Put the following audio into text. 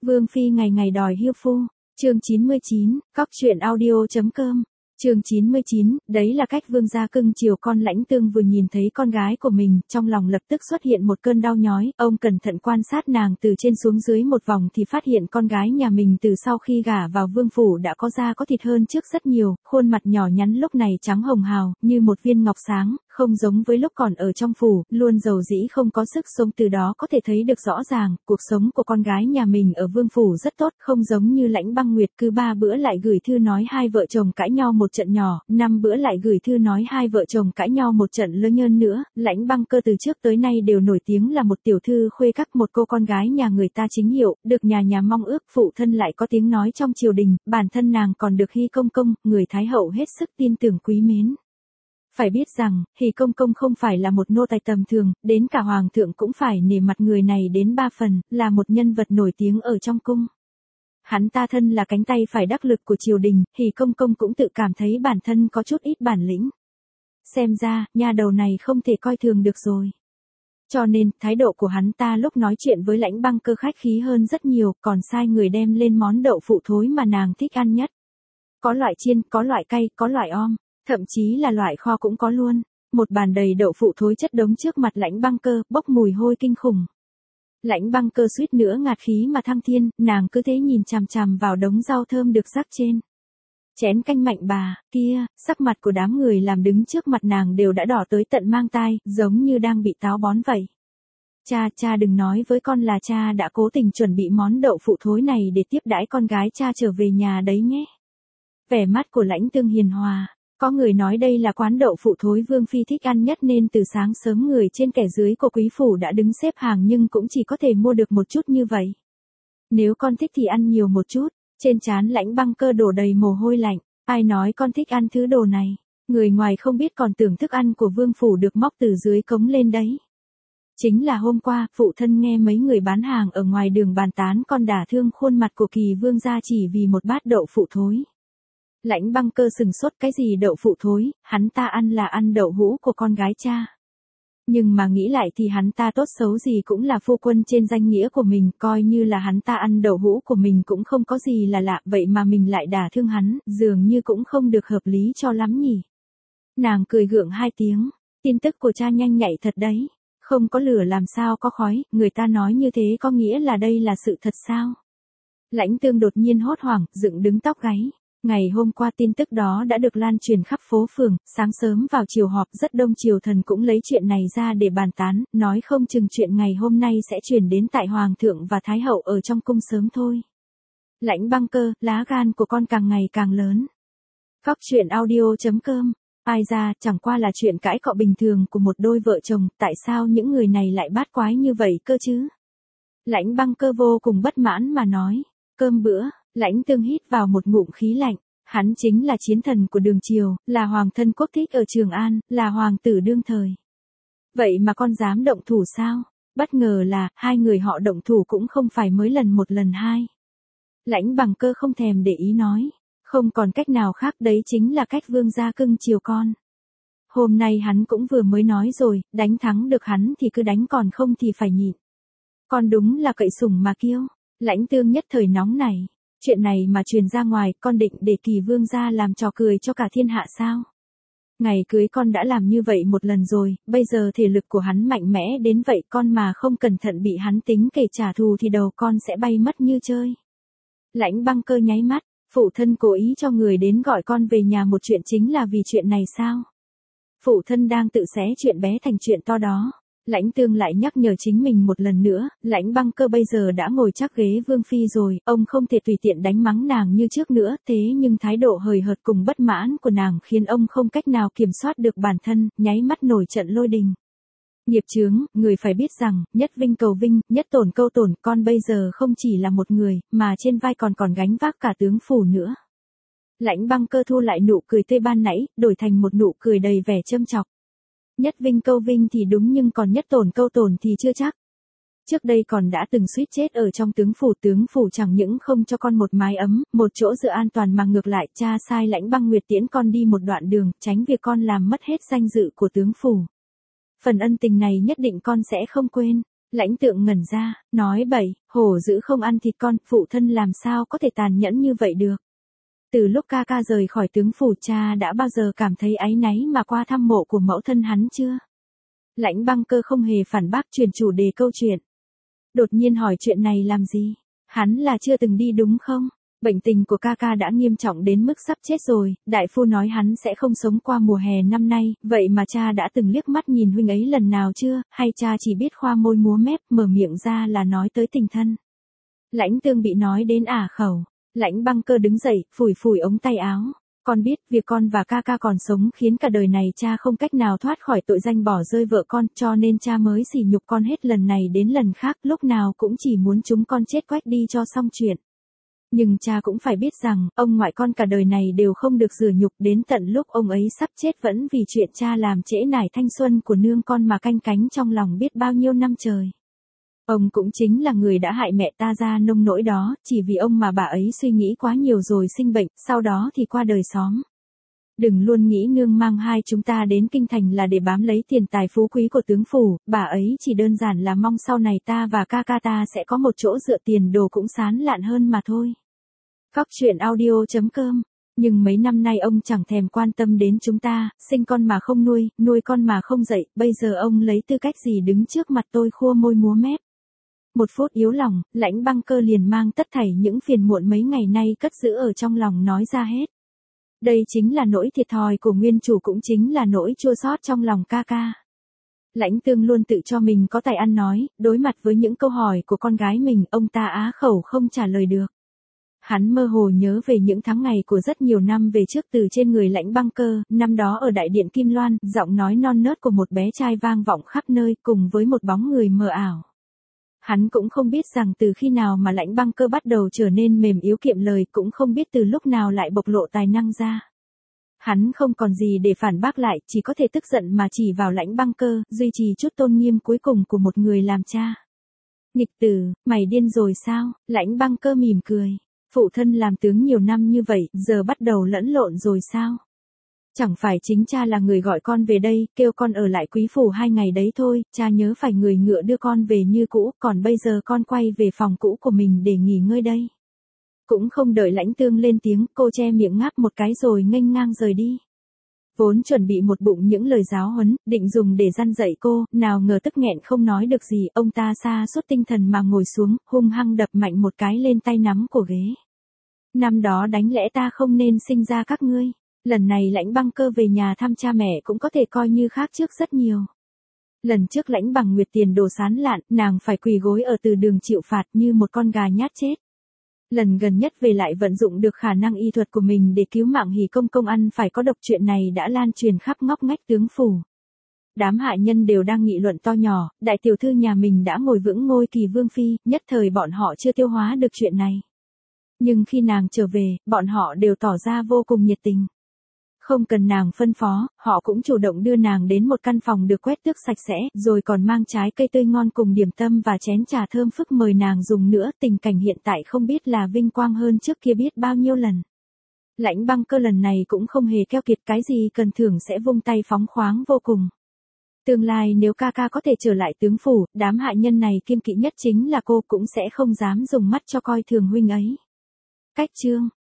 Vương phi ngày ngày đòi hiêu phu. Chương 99, cóc truyện audio.com. Chương 99, đấy là cách vương gia cưng chiều con. Lãnh Tương vừa nhìn thấy con gái của mình, trong lòng lập tức xuất hiện một cơn đau nhói, ông cẩn thận quan sát nàng từ trên xuống dưới một vòng thì phát hiện con gái nhà mình từ sau khi gả vào vương phủ đã có da có thịt hơn trước rất nhiều, khuôn mặt nhỏ nhắn lúc này trắng hồng hào, như một viên ngọc sáng, không giống với lúc còn ở trong phủ, luôn dầu dĩ không có sức sống. Từ đó có thể thấy được rõ ràng, cuộc sống của con gái nhà mình ở vương phủ rất tốt, không giống như Lãnh Băng Nguyệt cứ 3 bữa lại gửi thư nói hai vợ chồng cãi nhau một trận nhỏ, 5 bữa lại gửi thư nói hai vợ chồng cãi nhau một trận lớn nhơn nữa. Lãnh Băng Cơ từ trước tới nay đều nổi tiếng là một tiểu thư khuê các, một cô con gái nhà người ta chính hiệu, được nhà mong ước, phụ thân lại có tiếng nói trong triều đình, bản thân nàng còn được Hy Công Công, người thái hậu hết sức tin tưởng quý mến. Phải biết rằng, Hỷ Công Công không phải là một nô tài tầm thường, đến cả hoàng thượng cũng phải nể mặt người này đến 3 phần, là một nhân vật nổi tiếng ở trong cung. Hắn ta thân là cánh tay phải đắc lực của triều đình, Hỷ Công Công cũng tự cảm thấy bản thân có chút ít bản lĩnh. Xem ra, nha đầu này không thể coi thường được rồi. Cho nên, thái độ của hắn ta lúc nói chuyện với Lãnh Băng Cơ khách khí hơn rất nhiều, còn sai người đem lên món đậu phụ thối mà nàng thích ăn nhất. Có loại chiên, có loại cay, có loại om. Thậm chí là loại kho cũng có luôn. Một bàn đầy đậu phụ thối chất đống trước mặt Lãnh Băng Cơ, bốc mùi hôi kinh khủng. Lãnh Băng Cơ suýt nữa ngạt khí mà thăng thiên, nàng cứ thế nhìn chằm chằm vào đống rau thơm được rắc trên chén canh mạnh bà kia, sắc mặt của đám người làm đứng trước mặt nàng đều đã đỏ tới tận mang tai, giống như đang bị táo bón vậy. Cha đừng nói với con là cha đã cố tình chuẩn bị món đậu phụ thối này để tiếp đãi con gái cha trở về nhà đấy nhé. Vẻ mắt của Lãnh Tương hiền hòa. Có người nói đây là quán đậu phụ thối vương phi thích ăn nhất nên từ sáng sớm người trên kẻ dưới của quý phủ đã đứng xếp hàng nhưng cũng chỉ có thể mua được một chút như vậy. Nếu con thích thì ăn nhiều một chút. Trên trán Lãnh Băng Cơ đổ đầy mồ hôi lạnh. Ai nói con thích ăn thứ đồ này? Người ngoài không biết còn tưởng thức ăn của vương phủ được móc từ dưới cống lên đấy. Chính là hôm qua, phụ thân nghe mấy người bán hàng ở ngoài đường bàn tán con đả thương khuôn mặt của Kỳ vương gia chỉ vì một bát đậu phụ thối. Lãnh Băng Cơ sừng sốt, cái gì đậu phụ thối, hắn ta ăn là ăn đậu hũ của con gái cha. Nhưng mà nghĩ lại thì hắn ta tốt xấu gì cũng là phu quân trên danh nghĩa của mình, coi như là hắn ta ăn đậu hũ của mình cũng không có gì là lạ, vậy mà mình lại đả thương hắn, dường như cũng không được hợp lý cho lắm nhỉ. Nàng cười gượng 2 tiếng, tin tức của cha nhanh nhạy thật đấy, không có lửa làm sao có khói, người ta nói như thế có nghĩa là đây là sự thật sao? Lãnh Tương đột nhiên hốt hoảng, dựng đứng tóc gáy. Ngày hôm qua tin tức đó đã được lan truyền khắp phố phường, sáng sớm vào chiều họp rất đông triều thần cũng lấy chuyện này ra để bàn tán, nói không chừng chuyện ngày hôm nay sẽ truyền đến tại hoàng thượng và thái hậu ở trong cung sớm thôi. Lãnh Băng Cơ, lá gan của con càng ngày càng lớn. cóc truyện audio.com. Ai ra, chẳng qua là chuyện cãi cọ bình thường của một đôi vợ chồng, tại sao những người này lại bát quái như vậy cơ chứ? Lãnh Băng Cơ vô cùng bất mãn mà nói. Cơm bữa. Lãnh Tương hít vào một ngụm khí lạnh, hắn chính là chiến thần của đường triều, là hoàng thân quốc thích ở Trường An, là hoàng tử đương thời. Vậy mà con dám động thủ sao? Bất ngờ là, hai người họ động thủ cũng không phải mới lần một lần hai. Lãnh Băng Cơ không thèm để ý nói, không còn cách nào khác, đấy chính là cách vương gia cưng chiều con. Hôm nay hắn cũng vừa mới nói rồi, đánh thắng được hắn thì cứ đánh, còn không thì phải nhịn. Con đúng là cậy sủng mà kiêu. Lãnh Tương nhất thời nóng nảy. Chuyện này mà truyền ra ngoài, con định để Kỳ vương gia làm trò cười cho cả thiên hạ sao? Ngày cưới con đã làm như vậy một lần rồi, bây giờ thể lực của hắn mạnh mẽ đến vậy, con mà không cẩn thận bị hắn tính kể trả thù thì đầu con sẽ bay mất như chơi. Lãnh Băng Cơ nháy mắt, phụ thân cố ý cho người đến gọi con về nhà một chuyện chính là vì chuyện này sao? Phụ thân đang tự xé chuyện bé thành chuyện to đó. Lãnh Tương lại nhắc nhở chính mình một lần nữa, Lãnh Băng Cơ bây giờ đã ngồi chắc ghế vương phi rồi, ông không thể tùy tiện đánh mắng nàng như trước nữa, thế nhưng thái độ hời hợt cùng bất mãn của nàng khiến ông không cách nào kiểm soát được bản thân, nháy mắt nổi trận lôi đình. Nghiệp chướng, người phải biết rằng, nhất vinh cầu vinh, nhất tổn câu tổn, con bây giờ không chỉ là một người, mà trên vai còn gánh vác cả tướng phủ nữa. Lãnh Băng Cơ thu lại nụ cười tươi ban nãy, đổi thành một nụ cười đầy vẻ châm chọc. Nhất vinh câu vinh thì đúng nhưng còn nhất tổn câu tổn thì chưa chắc. Trước đây còn đã từng suýt chết ở trong tướng phủ chẳng những không cho con một mái ấm, một chỗ dựa an toàn mà ngược lại cha sai Lãnh Băng Nguyệt tiễn con đi một đoạn đường, tránh việc con làm mất hết danh dự của tướng phủ. Phần ân tình này nhất định con sẽ không quên. Lãnh Tượng ngẩn ra, nói bậy, hổ dữ không ăn thịt con, phụ thân làm sao có thể tàn nhẫn như vậy được. Từ lúc ca ca rời khỏi tướng phủ, cha đã bao giờ cảm thấy áy náy mà qua thăm mộ của mẫu thân hắn chưa? Lãnh Băng Cơ không hề phản bác, chuyển chủ đề câu chuyện. Đột nhiên hỏi chuyện này làm gì? Hắn là chưa từng đi đúng không? Bệnh tình của ca ca đã nghiêm trọng đến mức sắp chết rồi, đại phu nói hắn sẽ không sống qua mùa hè năm nay, vậy mà cha đã từng liếc mắt nhìn huynh ấy lần nào chưa, hay cha chỉ biết khoa môi múa mép, mở miệng ra là nói tới tình thân. Lãnh Tương bị nói đến ả khẩu, Lãnh Băng Cơ đứng dậy, phủi phủi ống tay áo. Con biết, việc con và ca ca còn sống khiến cả đời này cha không cách nào thoát khỏi tội danh bỏ rơi vợ con, cho nên cha mới sỉ nhục con hết lần này đến lần khác, lúc nào cũng chỉ muốn chúng con chết quách đi cho xong chuyện. Nhưng cha cũng phải biết rằng, ông ngoại con cả đời này đều không được rửa nhục, đến tận lúc ông ấy sắp chết vẫn vì chuyện cha làm trễ nải thanh xuân của nương con mà canh cánh trong lòng biết bao nhiêu năm trời. Ông cũng chính là người đã hại mẹ ta ra nông nỗi đó, chỉ vì ông mà bà ấy suy nghĩ quá nhiều rồi sinh bệnh, sau đó thì qua đời xóm. Đừng luôn nghĩ nương mang hai chúng ta đến kinh thành là để bám lấy tiền tài phú quý của tướng phủ, bà ấy chỉ đơn giản là mong sau này ta và ca ca ta sẽ có một chỗ dựa, tiền đồ cũng sán lạn hơn mà thôi. Cóc truyện audio.com. Nhưng mấy năm nay ông chẳng thèm quan tâm đến chúng ta, sinh con mà không nuôi, nuôi con mà không dạy, bây giờ ông lấy tư cách gì đứng trước mặt tôi khua môi múa mép. Một phút yếu lòng, Lãnh Băng Cơ liền mang tất thảy những phiền muộn mấy ngày nay cất giữ ở trong lòng nói ra hết. Đây chính là nỗi thiệt thòi của nguyên chủ, cũng chính là nỗi chua xót trong lòng ca ca. Lãnh Tương luôn tự cho mình có tài ăn nói, đối mặt với những câu hỏi của con gái mình, ông ta á khẩu không trả lời được. Hắn mơ hồ nhớ về những tháng ngày của rất nhiều năm về trước từ trên người Lãnh Băng Cơ, năm đó ở đại điện Kim Loan, giọng nói non nớt của một bé trai vang vọng khắp nơi cùng với một bóng người mờ ảo. Hắn cũng không biết rằng từ khi nào mà Lãnh Băng Cơ bắt đầu trở nên mềm yếu kiệm lời, cũng không biết từ lúc nào lại bộc lộ tài năng ra. Hắn không còn gì để phản bác lại, chỉ có thể tức giận mà chỉ vào Lãnh Băng Cơ, duy trì chút tôn nghiêm cuối cùng của một người làm cha. Nghịch tử, mày điên rồi sao? Lãnh Băng Cơ mỉm cười. Phụ thân làm tướng nhiều năm như vậy, giờ bắt đầu lẫn lộn rồi sao? Chẳng phải chính cha là người gọi con về đây, kêu con ở lại quý phủ 2 ngày đấy thôi, cha nhớ phải người ngựa đưa con về như cũ, còn bây giờ con quay về phòng cũ của mình để nghỉ ngơi đây. Cũng không đợi Lãnh Tương lên tiếng, cô che miệng ngáp một cái rồi nghênh ngang rời đi. Vốn chuẩn bị một bụng những lời giáo huấn, định dùng để răn dạy cô, nào ngờ tức nghẹn không nói được gì, ông ta sa sút tinh thần mà ngồi xuống, hung hăng đập mạnh một cái lên tay nắm của ghế. Năm đó đáng lẽ ta không nên sinh ra các ngươi. Lần này Lãnh Băng Cơ về nhà thăm cha mẹ cũng có thể coi như khác trước rất nhiều. Lần trước Lãnh Bằng Nguyệt tiền đồ sán lạn, nàng phải quỳ gối ở từ đường chịu phạt như một con gà nhát chết. Lần gần nhất về lại vận dụng được khả năng y thuật của mình để cứu mạng Hỉ Công Công ăn phải có độc, chuyện này đã lan truyền khắp ngóc ngách tướng phủ. Đám hạ nhân đều đang nghị luận to nhỏ, đại tiểu thư nhà mình đã ngồi vững ngôi Kỳ Vương Phi, nhất thời bọn họ chưa tiêu hóa được chuyện này. Nhưng khi nàng trở về, bọn họ đều tỏ ra vô cùng nhiệt tình. Không cần nàng phân phó, họ cũng chủ động đưa nàng đến một căn phòng được quét tước sạch sẽ, rồi còn mang trái cây tươi ngon cùng điểm tâm và chén trà thơm phức mời nàng dùng nữa, tình cảnh hiện tại không biết là vinh quang hơn trước kia biết bao nhiêu lần. Lãnh Băng Cơ lần này cũng không hề keo kiệt, cái gì cần thưởng sẽ vung tay phóng khoáng vô cùng. Tương lai nếu ca ca có thể trở lại tướng phủ, đám hạ nhân này kiêng kỵ nhất chính là cô, cũng sẽ không dám dùng mắt cho coi thường huynh ấy. Cách chương